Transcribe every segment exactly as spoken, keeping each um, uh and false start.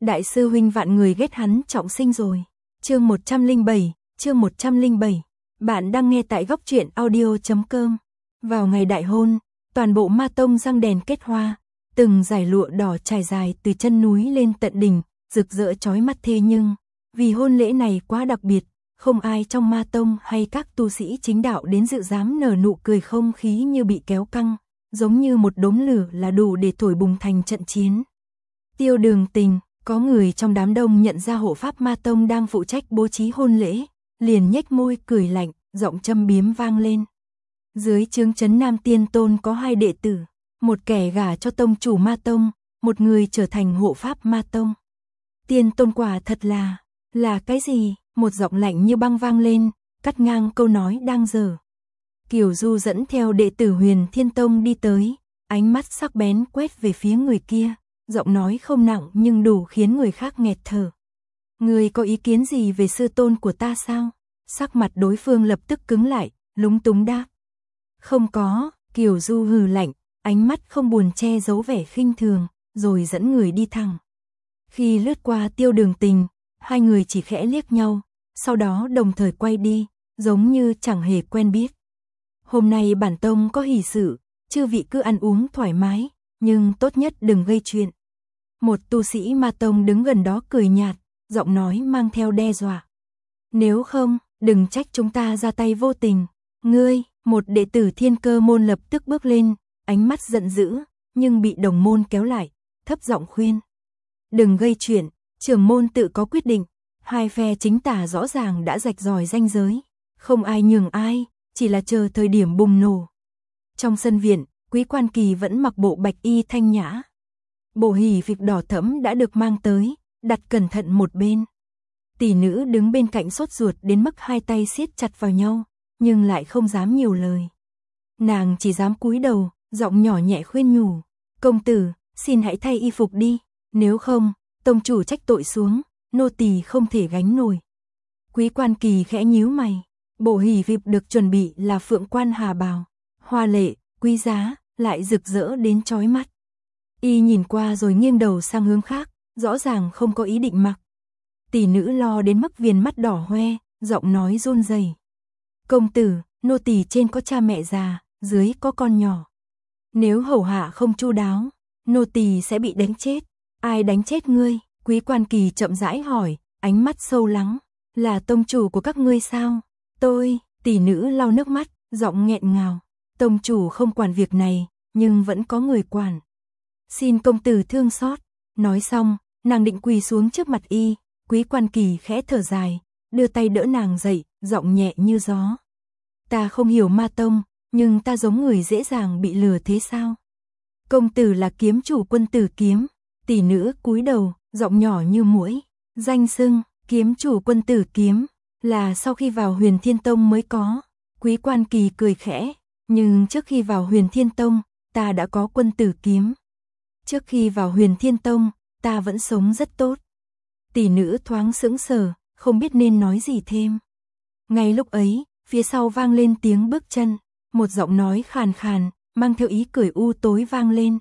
Đại sư huynh vạn người ghét hắn trọng sinh rồi. Chương một trăm lẻ bảy, chương một trăm lẻ bảy. Bạn đang nghe tại góc truyện audio chấm com. Vào ngày đại hôn, toàn bộ Ma Tông răng đèn kết hoa, từng dải lụa đỏ trải dài từ chân núi lên tận đỉnh, rực rỡ chói mắt. Thế nhưng, vì hôn lễ này quá đặc biệt, không ai trong Ma Tông hay các tu sĩ chính đạo đến dự dám nở nụ cười. Không khí như bị kéo căng, giống như một đốm lửa là đủ để thổi bùng thành trận chiến. Tiêu Đường Tình, có người trong đám đông nhận ra hộ pháp Ma Tông đang phụ trách bố trí hôn lễ, liền nhếch môi cười lạnh, giọng châm biếm vang lên. Dưới trướng trấn Nam Tiên Tôn có hai đệ tử, một kẻ gả cho tông chủ Ma Tông, một người trở thành hộ pháp Ma Tông. Tiên Tôn quả thật là, là cái gì? Một giọng lạnh như băng vang lên, cắt ngang câu nói đang dở. Kiều Du dẫn theo đệ tử Huyền Thiên Tông đi tới, ánh mắt sắc bén quét về phía người kia, giọng nói không nặng nhưng đủ khiến người khác nghẹt thở. Người có ý kiến gì về sư tôn của ta sao? Sắc mặt đối phương lập tức cứng lại, lúng túng đáp. Không có, Kiều Du hừ lạnh, ánh mắt không buồn che giấu vẻ khinh thường, rồi dẫn người đi thẳng. Khi lướt qua Tiêu Đường Tình, hai người chỉ khẽ liếc nhau, sau đó đồng thời quay đi, giống như chẳng hề quen biết. Hôm nay bản tông có hỷ sự, chư vị cứ ăn uống thoải mái, nhưng tốt nhất đừng gây chuyện. Một tu sĩ Ma Tông đứng gần đó cười nhạt, giọng nói mang theo đe dọa. Nếu không, đừng trách chúng ta ra tay vô tình. Ngươi, một đệ tử Thiên Cơ môn lập tức bước lên, ánh mắt giận dữ, nhưng bị đồng môn kéo lại, thấp giọng khuyên. Đừng gây chuyện, trưởng môn tự có quyết định, hai phe chính tả rõ ràng đã rạch ròi ranh giới, không ai nhường ai, chỉ là chờ thời điểm bùng nổ. Trong sân viện, Quý Quan Kỳ vẫn mặc bộ bạch y thanh nhã. Bộ hỷ phịch đỏ thẫm đã được mang tới, đặt cẩn thận một bên. Tỷ nữ đứng bên cạnh sốt ruột đến mức hai tay siết chặt vào nhau, nhưng lại không dám nhiều lời. Nàng chỉ dám cúi đầu, giọng nhỏ nhẹ khuyên nhủ. Công tử, xin hãy thay y phục đi, nếu không, tông chủ trách tội xuống, nô tỳ không thể gánh nổi. Quý Quan Kỳ khẽ nhíu mày, bộ hỷ phịch được chuẩn bị là phượng quan hà bào, hoa lệ, quý giá, lại rực rỡ đến chói mắt. Y nhìn qua rồi nghiêng đầu sang hướng khác, rõ ràng không có ý định mặc. Tỷ nữ lo đến mức viền mắt đỏ hoe, giọng nói run rẩy. Công tử, nô tỳ trên có cha mẹ già, dưới có con nhỏ. Nếu hầu hạ không chu đáo, nô tỳ sẽ bị đánh chết. Ai đánh chết ngươi? Quý Quan Kỳ chậm rãi hỏi, ánh mắt sâu lắng. Là tông chủ của các ngươi sao? Tôi, tỷ nữ lau nước mắt, giọng nghẹn ngào. Tông chủ không quản việc này, nhưng vẫn có người quản. Xin công tử thương xót. Nói xong, nàng định quỳ xuống trước mặt y. Quý Quan Kỳ khẽ thở dài, đưa tay đỡ nàng dậy, giọng nhẹ như gió. Ta không hiểu Ma Tông, nhưng ta giống người dễ dàng bị lừa thế sao? Công tử là kiếm chủ Quân Tử Kiếm. Tỷ nữ cúi đầu, giọng nhỏ như muỗi. Danh xưng, kiếm chủ Quân Tử Kiếm, là sau khi vào Huyền Thiên Tông mới có. Quý Quan Kỳ cười khẽ, nhưng trước khi vào Huyền Thiên Tông, ta đã có Quân Tử Kiếm. Trước khi vào Huyền Thiên Tông, ta vẫn sống rất tốt. Tỷ nữ thoáng sững sờ, không biết nên nói gì thêm. Ngay lúc ấy, phía sau vang lên tiếng bước chân, một giọng nói khàn khàn, mang theo ý cười u tối vang lên.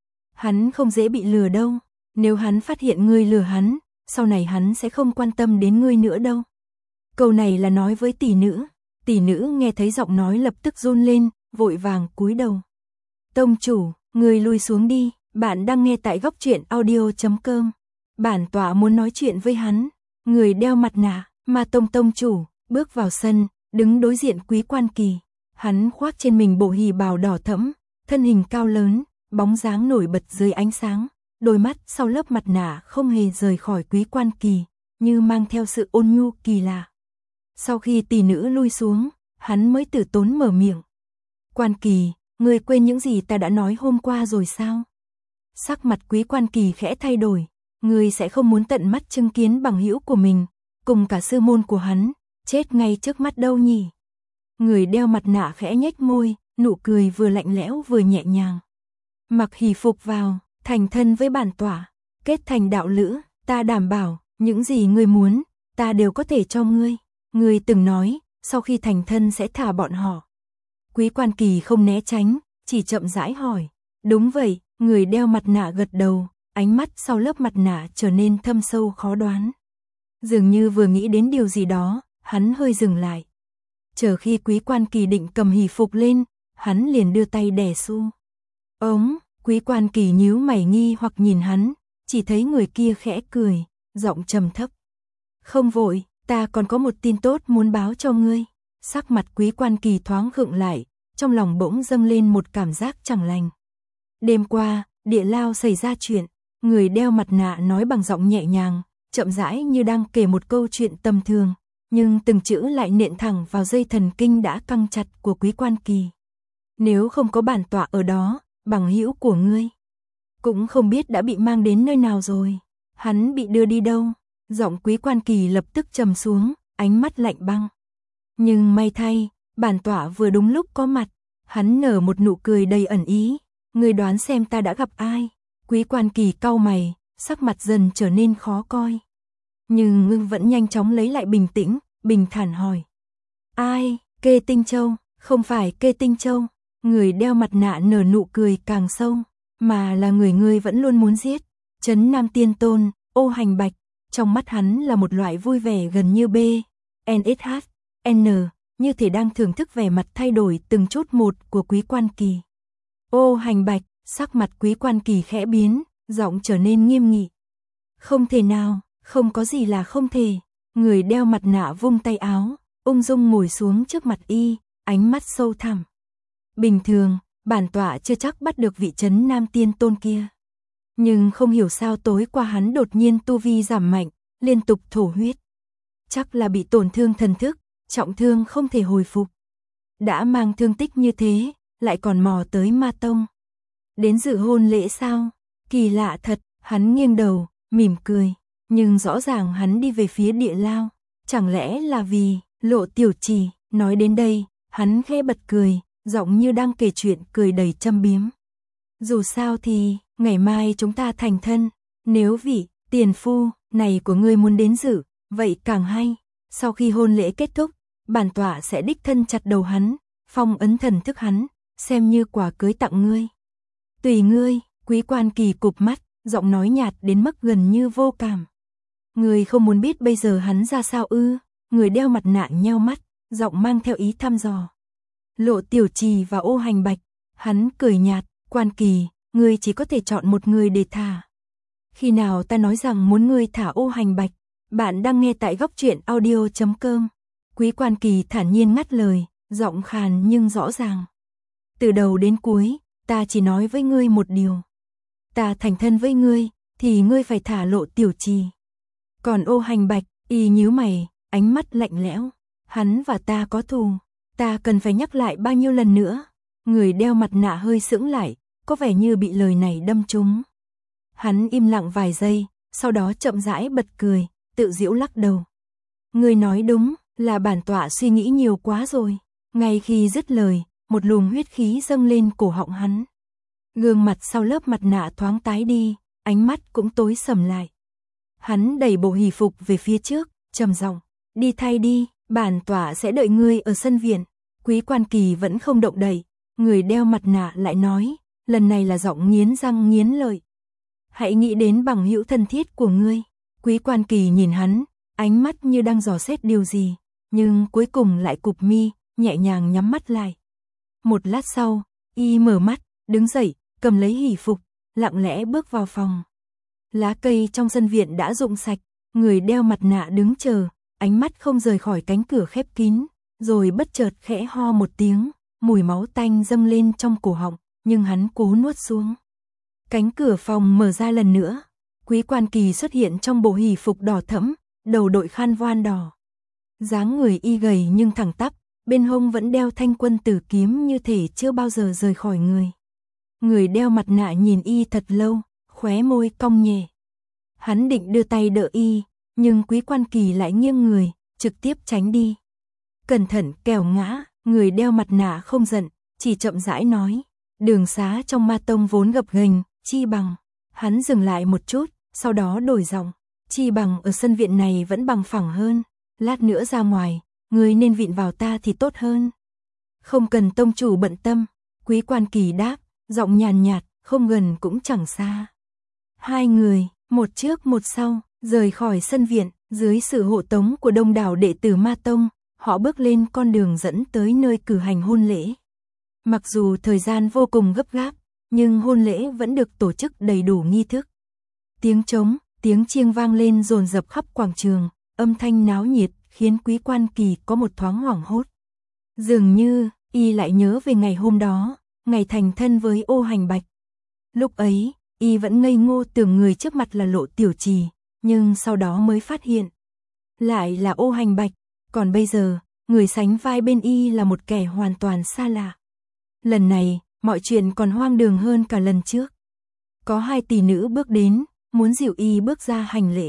Hắn không dễ bị lừa đâu, nếu hắn phát hiện ngươi lừa hắn, sau này hắn sẽ không quan tâm đến ngươi nữa đâu. Câu này là nói với tỷ nữ. Tỷ nữ nghe thấy giọng nói lập tức run lên, vội vàng cúi đầu. Tông chủ, ngươi lui xuống đi, bạn đang nghe tại góc truyện audio chấm com. Bản tọa muốn nói chuyện với hắn. Người đeo mặt nạ, Ma Tông tông chủ, bước vào sân, đứng đối diện Quý Quan Kỳ. Hắn khoác trên mình bộ hỷ bào đỏ thẫm, thân hình cao lớn, bóng dáng nổi bật dưới ánh sáng, đôi mắt sau lớp mặt nạ không hề rời khỏi Quý Quan Kỳ, như mang theo sự ôn nhu kỳ lạ. Sau khi tỷ nữ lui xuống, hắn mới từ tốn mở miệng. Quan Kỳ, ngươi quên những gì ta đã nói hôm qua rồi sao? Sắc mặt Quý Quan Kỳ khẽ thay đổi. Ngươi sẽ không muốn tận mắt chứng kiến bằng hữu của mình, cùng cả sư môn của hắn, chết ngay trước mắt đâu nhỉ? Người đeo mặt nạ khẽ nhếch môi, nụ cười vừa lạnh lẽo vừa nhẹ nhàng. Mặc hỷ phục vào, thành thân với bản tọa, kết thành đạo lữ, ta đảm bảo, những gì ngươi muốn, ta đều có thể cho ngươi. Ngươi từng nói, sau khi thành thân sẽ thả bọn họ. Quý Quan Kỳ không né tránh, chỉ chậm rãi hỏi. Đúng vậy, người đeo mặt nạ gật đầu, ánh mắt sau lớp mặt nạ trở nên thâm sâu khó đoán. Dường như vừa nghĩ đến điều gì đó, hắn hơi dừng lại. Chờ khi Quý Quan Kỳ định cầm hỷ phục lên, hắn liền đưa tay đè xu. Ống, Quý Quan Kỳ nhíu mày nghi hoặc nhìn hắn, chỉ thấy người kia khẽ cười, giọng trầm thấp. Không vội, ta còn có một tin tốt muốn báo cho ngươi. Sắc mặt Quý Quan Kỳ thoáng khựng lại, trong lòng bỗng dâng lên một cảm giác chẳng lành. Đêm qua, địa lao xảy ra chuyện, người đeo mặt nạ nói bằng giọng nhẹ nhàng, chậm rãi như đang kể một câu chuyện tầm thường, nhưng từng chữ lại nện thẳng vào dây thần kinh đã căng chặt của Quý Quan Kỳ. Nếu không có bản tọa ở đó, bằng hữu của ngươi cũng không biết đã bị mang đến nơi nào rồi. Hắn bị đưa đi đâu? Giọng Quý Quan Kỳ lập tức trầm xuống, ánh mắt lạnh băng. Nhưng may thay, bản tọa vừa đúng lúc có mặt. Hắn nở một nụ cười đầy ẩn ý. Ngươi đoán xem ta đã gặp ai? Quý Quan Kỳ cau mày, sắc mặt dần trở nên khó coi. Nhưng ngưng vẫn nhanh chóng lấy lại bình tĩnh, bình thản hỏi. Ai? Kê Tinh Châu? Không phải Kê Tinh Châu. Người đeo mặt nạ nở nụ cười càng sâu, mà là người ngươi vẫn luôn muốn giết. Trấn Nam Tiên Tôn, Ô Hành Bạch. Trong mắt hắn là một loại vui vẻ gần như B, N S H, N, như thể đang thưởng thức vẻ mặt thay đổi từng chút một của Quý Quan Kỳ. Ô Hành Bạch, sắc mặt Quý Quan Kỳ khẽ biến, giọng trở nên nghiêm nghị. Không thể nào, không có gì là không thể. Người đeo mặt nạ vung tay áo, ung dung ngồi xuống trước mặt y, ánh mắt sâu thẳm. Bình thường, bản tọa chưa chắc bắt được vị Trấn Nam Tiên Tôn kia. Nhưng không hiểu sao tối qua hắn đột nhiên tu vi giảm mạnh, liên tục thổ huyết. Chắc là bị tổn thương thần thức, trọng thương không thể hồi phục. Đã mang thương tích như thế, lại còn mò tới Ma Tông. Đến dự hôn lễ sao? Kỳ lạ thật, hắn nghiêng đầu, mỉm cười. Nhưng rõ ràng hắn đi về phía địa lao. Chẳng lẽ là vì Lộ Tiểu Trì? Nói đến đây, hắn khẽ bật cười, giọng như đang kể chuyện cười đầy châm biếm. Dù sao thì, ngày mai chúng ta thành thân. Nếu vị tiền phu này của ngươi muốn đến dự, vậy càng hay. Sau khi hôn lễ kết thúc, bản tọa sẽ đích thân chặt đầu hắn, phong ấn thần thức hắn, xem như quà cưới tặng ngươi. Tùy ngươi. Quý Quan Kỳ cụp mắt, giọng nói nhạt đến mức gần như vô cảm. Ngươi không muốn biết bây giờ hắn ra sao ư? Người đeo mặt nạ nheo mắt, giọng mang theo ý thăm dò. Lộ Tiểu Trì và Ô Hành Bạch. Hắn cười nhạt. Quan Kỳ, ngươi chỉ có thể chọn một người để thả. Khi nào ta nói rằng muốn ngươi thả Ô Hành Bạch? Bạn đang nghe tại góc truyện audio chấm com. Quý Quan Kỳ thản nhiên ngắt lời, giọng khàn nhưng rõ ràng. Từ đầu đến cuối, ta chỉ nói với ngươi một điều. Ta thành thân với ngươi, thì ngươi phải thả Lộ Tiểu Trì. Còn Ô Hành Bạch, y nhíu mày, ánh mắt lạnh lẽo. Hắn và ta có thù, ta cần phải nhắc lại bao nhiêu lần nữa? Người đeo mặt nạ hơi sững lại, có vẻ như bị lời này đâm trúng. Hắn im lặng vài giây, sau đó chậm rãi bật cười, tự giễu lắc đầu. Ngươi nói đúng, là bản tọa suy nghĩ nhiều quá rồi. Ngay khi dứt lời, một luồng huyết khí dâng lên cổ họng hắn. Gương mặt sau lớp mặt nạ thoáng tái đi, ánh mắt cũng tối sầm lại. Hắn đẩy bộ hỷ phục về phía trước, trầm giọng, đi thay đi, bản tọa sẽ đợi ngươi ở sân viện. Quý Quan Kỳ vẫn không động đậy, người đeo mặt nạ lại nói, lần này là giọng nghiến răng nghiến lợi. Hãy nghĩ đến bằng hữu thân thiết của ngươi. Quý Quan Kỳ nhìn hắn, ánh mắt như đang dò xét điều gì, nhưng cuối cùng lại cụp mi, nhẹ nhàng nhắm mắt lại. Một lát sau, y mở mắt, đứng dậy, cầm lấy hỷ phục, lặng lẽ bước vào phòng. Lá cây trong sân viện đã rụng sạch, người đeo mặt nạ đứng chờ, ánh mắt không rời khỏi cánh cửa khép kín, rồi bất chợt khẽ ho một tiếng, mùi máu tanh dâng lên trong cổ họng, nhưng hắn cố nuốt xuống. Cánh cửa phòng mở ra lần nữa, Quý Quan Kỳ xuất hiện trong bộ hỷ phục đỏ thẫm, đầu đội khăn voan đỏ. Dáng người y gầy nhưng thẳng tắp, bên hông vẫn đeo thanh quân tử kiếm như thể chưa bao giờ rời khỏi người. Người đeo mặt nạ nhìn y thật lâu, khóe môi cong nhẹ. Hắn định đưa tay đỡ y, nhưng Quý Quan Kỳ lại nghiêng người, trực tiếp tránh đi. Cẩn thận kẻo ngã, người đeo mặt nạ không giận, chỉ chậm rãi nói. Đường xá trong Ma Tông vốn gập ghềnh, chi bằng. Hắn dừng lại một chút, sau đó đổi giọng. Chi bằng ở sân viện này vẫn bằng phẳng hơn. Lát nữa ra ngoài, ngươi nên vịn vào ta thì tốt hơn. Không cần tông chủ bận tâm. Quý Quan Kỳ đáp, giọng nhàn nhạt, không gần cũng chẳng xa. Hai người, một trước một sau, rời khỏi sân viện, dưới sự hộ tống của đông đảo đệ tử Ma Tông, họ bước lên con đường dẫn tới nơi cử hành hôn lễ. Mặc dù thời gian vô cùng gấp gáp, nhưng hôn lễ vẫn được tổ chức đầy đủ nghi thức. Tiếng trống, tiếng chiêng vang lên dồn dập khắp quảng trường, âm thanh náo nhiệt khiến Quý Quan Kỳ có một thoáng hoảng hốt. Dường như, y lại nhớ về ngày hôm đó, ngày thành thân với Ô Hành Bạch. Lúc ấy, y vẫn ngây ngô tưởng người trước mặt là Lộ Tiểu Trì, nhưng sau đó mới phát hiện, lại là Ô Hành Bạch, còn bây giờ, người sánh vai bên y là một kẻ hoàn toàn xa lạ. Lần này, mọi chuyện còn hoang đường hơn cả lần trước. Có hai tỷ nữ bước đến, muốn dìu y bước ra hành lễ.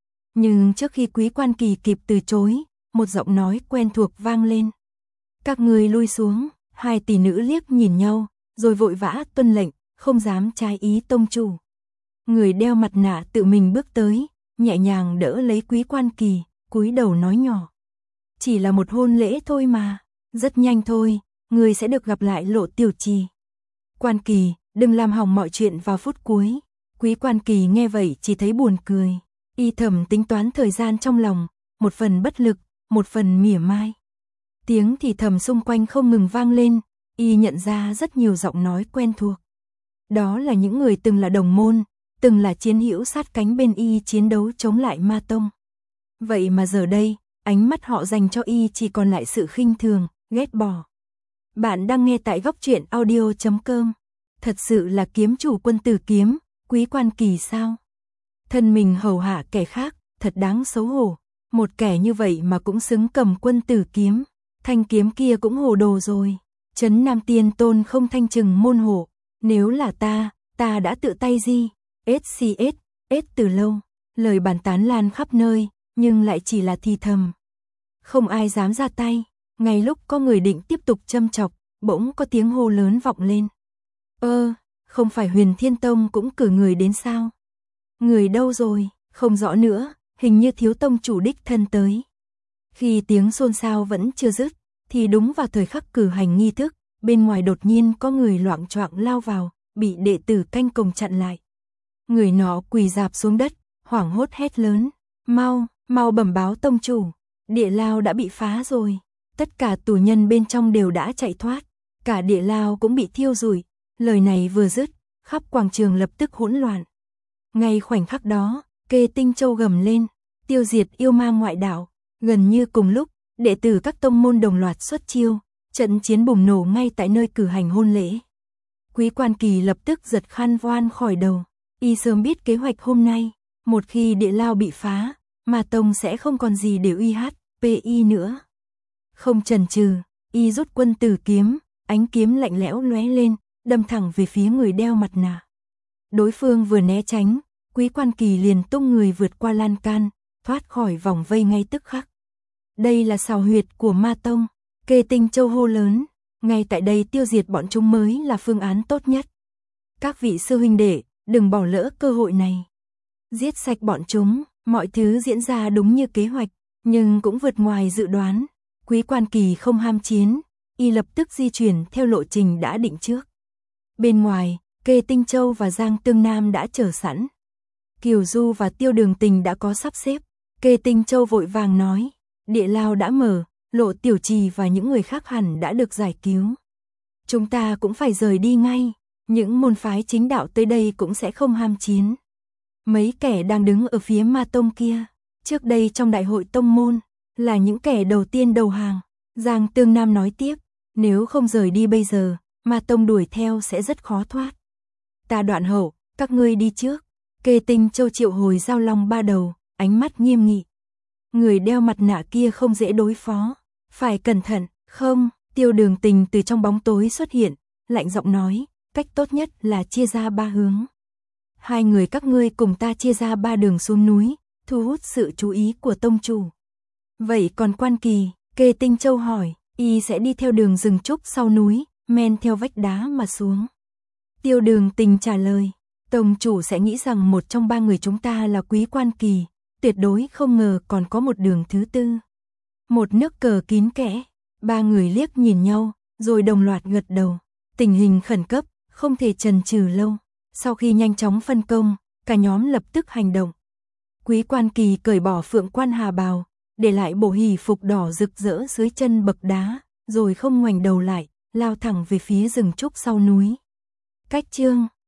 Nhưng trước khi Quý Quan Kỳ kịp từ chối, một giọng nói quen thuộc vang lên. Các người lui xuống, hai tỷ nữ liếc nhìn nhau, rồi vội vã tuân lệnh, không dám trái ý tông chủ. Người đeo mặt nạ tự mình bước tới, nhẹ nhàng đỡ lấy Quý Quan Kỳ, cúi đầu nói nhỏ. Chỉ là một hôn lễ thôi mà, rất nhanh thôi, người sẽ được gặp lại Lộ Tiểu Trì. Quan Kỳ, đừng làm hỏng mọi chuyện vào phút cuối. Quý Quan Kỳ nghe vậy chỉ thấy buồn cười. Y thầm tính toán thời gian trong lòng, một phần bất lực, một phần mỉa mai. Tiếng thì thầm xung quanh không ngừng vang lên, y nhận ra rất nhiều giọng nói quen thuộc. Đó là những người từng là đồng môn, từng là chiến hữu sát cánh bên y chiến đấu chống lại Ma Tông. Vậy mà giờ đây, ánh mắt họ dành cho y chỉ còn lại sự khinh thường, ghét bỏ. Bạn đang nghe tại góc truyện audio chấm com. Thật sự là kiếm chủ Quân Tử Kiếm, Quý Quan Kỳ sao? Thân mình hầu hạ kẻ khác, thật đáng xấu hổ. Một kẻ như vậy mà cũng xứng cầm Quân Tử Kiếm. Thanh kiếm kia cũng hồ đồ rồi. Trấn Nam Tiên Tôn không thanh trừng môn hộ. Nếu là ta, ta đã tự tay di, ét xê ét, ét từ lâu. Lời bàn tán lan khắp nơi, nhưng lại chỉ là thì thầm. Không ai dám ra tay. Ngay lúc có người định tiếp tục châm chọc, bỗng có tiếng hô lớn vọng lên. Ơ, không phải Huyền Thiên Tông cũng cử người đến sao? Người đâu rồi, không rõ nữa, hình như thiếu tông chủ đích thân tới. Khi tiếng xôn xao vẫn chưa dứt, thì đúng vào thời khắc cử hành nghi thức, bên ngoài đột nhiên có người loạng choạng lao vào, bị đệ tử canh cổng chặn lại. Người nọ quỳ rạp xuống đất, hoảng hốt hét lớn, mau, mau bẩm báo tông chủ, địa lao đã bị phá rồi. Tất cả tù nhân bên trong đều đã chạy thoát, cả địa lao cũng bị thiêu rụi. Lời này vừa dứt, khắp quảng trường lập tức hỗn loạn. Ngay khoảnh khắc đó, Kê Tinh Châu gầm lên, tiêu diệt yêu ma ngoại đạo. Gần như cùng lúc, đệ tử các tông môn đồng loạt xuất chiêu, trận chiến bùng nổ ngay tại nơi cử hành hôn lễ. Quý Quan Kỳ lập tức giật khăn voan khỏi đầu, y sớm biết kế hoạch hôm nay, một khi địa lao bị phá, Ma Tông sẽ không còn gì để uy hát, pê i nữa. Không chần chừ, y rút Quân Tử Kiếm, ánh kiếm lạnh lẽo lóe lên, đâm thẳng về phía người đeo mặt nạ. Đối phương vừa né tránh, Quý Quan Kỳ liền tung người vượt qua lan can, thoát khỏi vòng vây ngay tức khắc. Đây là sào huyệt của Ma Tông, Kê Tinh Châu hô lớn, ngay tại đây tiêu diệt bọn chúng mới là phương án tốt nhất. Các vị sư huynh đệ, đừng bỏ lỡ cơ hội này. Giết sạch bọn chúng, mọi thứ diễn ra đúng như kế hoạch, nhưng cũng vượt ngoài dự đoán. Quý Quan Kỳ không ham chiến, y lập tức di chuyển theo lộ trình đã định trước. Bên ngoài, Kê Tinh Châu và Giang Tương Nam đã chờ sẵn. Kiều Du và Tiêu Đường Tình đã có sắp xếp. Kê Tinh Châu vội vàng nói, địa lao đã mở, Lộ Tiểu Trì và những người khác hẳn đã được giải cứu. Chúng ta cũng phải rời đi ngay, những môn phái chính đạo tới đây cũng sẽ không ham chiến. Mấy kẻ đang đứng ở phía Ma Tông kia, trước đây trong đại hội tông môn, là những kẻ đầu tiên đầu hàng. Giang Tương Nam nói tiếp, nếu không rời đi bây giờ, Ma Tông đuổi theo sẽ rất khó thoát. Ta đoạn hậu, các ngươi đi trước. Kê Tinh Châu triệu hồi Giao Long ba đầu, ánh mắt nghiêm nghị. Người đeo mặt nạ kia không dễ đối phó, phải cẩn thận. Không, Tiêu Đường Tình từ trong bóng tối xuất hiện, lạnh giọng nói, cách tốt nhất là chia ra ba hướng. Hai người các ngươi cùng ta chia ra ba đường xuống núi, thu hút sự chú ý của tông chủ. Vậy còn Quan Kỳ, Kê Tinh Châu hỏi, y sẽ đi theo đường rừng trúc sau núi, men theo vách đá mà xuống. Tiêu Đường Tình trả lời, tông chủ sẽ nghĩ rằng một trong ba người chúng ta là Quý Quan Kỳ, tuyệt đối không ngờ còn có một đường thứ tư. Một nước cờ kín kẽ, ba người liếc nhìn nhau, rồi đồng loạt gật đầu. Tình hình khẩn cấp, không thể chần chừ lâu. Sau khi nhanh chóng phân công, Cả nhóm lập tức hành động. Quý Quan Kỳ cởi bỏ phượng quan hà bào, để lại bộ hỷ phục đỏ rực rỡ dưới chân bậc đá, rồi không ngoảnh đầu lại, lao thẳng về phía rừng trúc sau núi. Cách chương